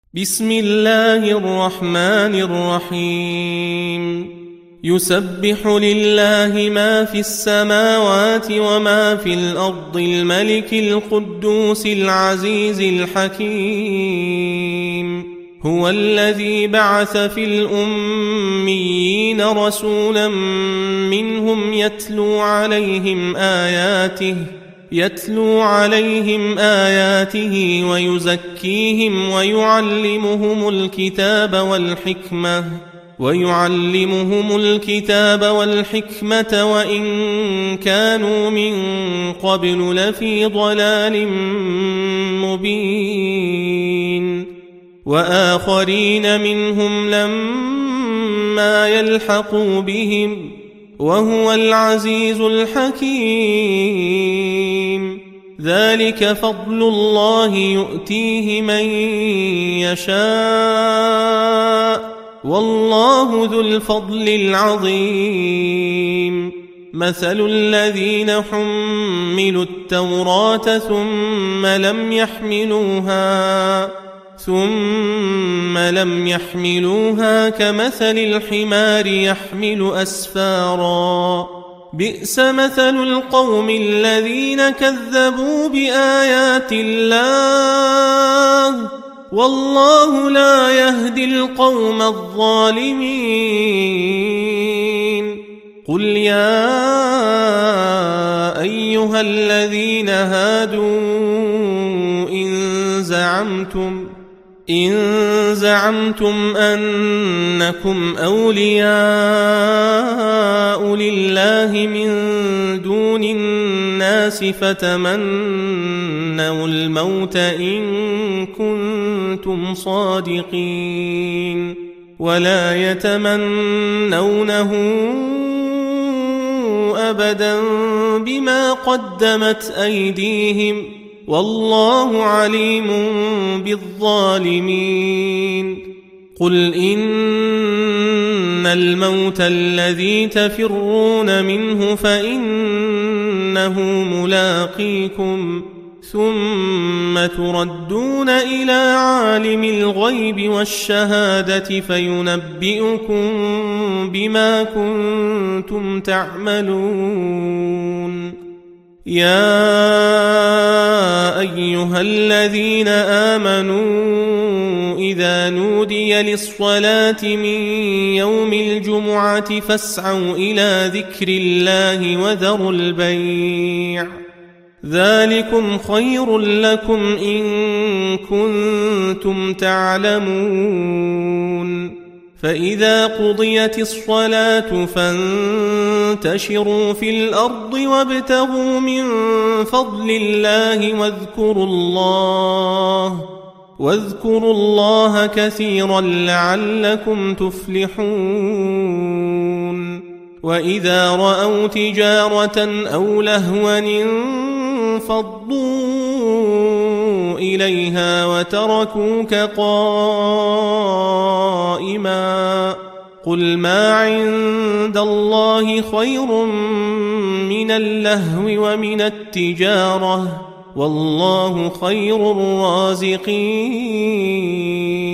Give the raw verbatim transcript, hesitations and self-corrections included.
بسم الله الرحمن الرحيم يسبح لله ما في السماوات وما في الأرض الملك القدوس العزيز الحكيم هو الذي بعث في الأميين رسولا منهم يتلو عليهم آياته يتلو عليهم آياته ويزكيهم ويعلمهم الكتاب والحكمة ويعلمهم الكتاب والحكمة وإن كانوا من قبل لفي ضلال مبين وآخرين منهم لما يلحقوا بهم وهو العزيز الحكيم ذلك فضل الله يؤتيه من يشاء والله ذو الفضل العظيم مثل الذين حملوا التوراة ثم لم يحملوها ثم لم يحملوها كمثل الحمار يحمل أسفارا بئس مثل القوم الذين كذبوا بآيات الله والله لا يهدي القوم الظالمين قل يا أيها الذين هادوا إن زعمتم إن زعمتم أنكم أولياء لله من دون الناس فتمنوا الموت إن كنتم صادقين ولا يتمنونه أبدا بما قدمت أيديهم والله عليم بالظالمين قل إن الموت الذي تفرون منه فإنه ملاقيكم ثم تردون إلى عالم الغيب والشهادة فينبئكم بما كنتم تعملون يا أيها الذين آمنوا إذا نودي للصلاة من يوم الجمعة فاسعوا إلى ذكر الله وذروا البيع ذلكم خير لكم إن كنتم تعلمون فإذا قضيت الصلاة فانتشروا في الأرض وابتغوا من فضل الله واذكروا الله واذكروا الله كثيرا لعلكم تفلحون وإذا رأوا تجارة أو لهوا انفضوا إليها وتركوك قائما قل ما عند الله خير من اللهو ومن التجارة والله خير الرازقين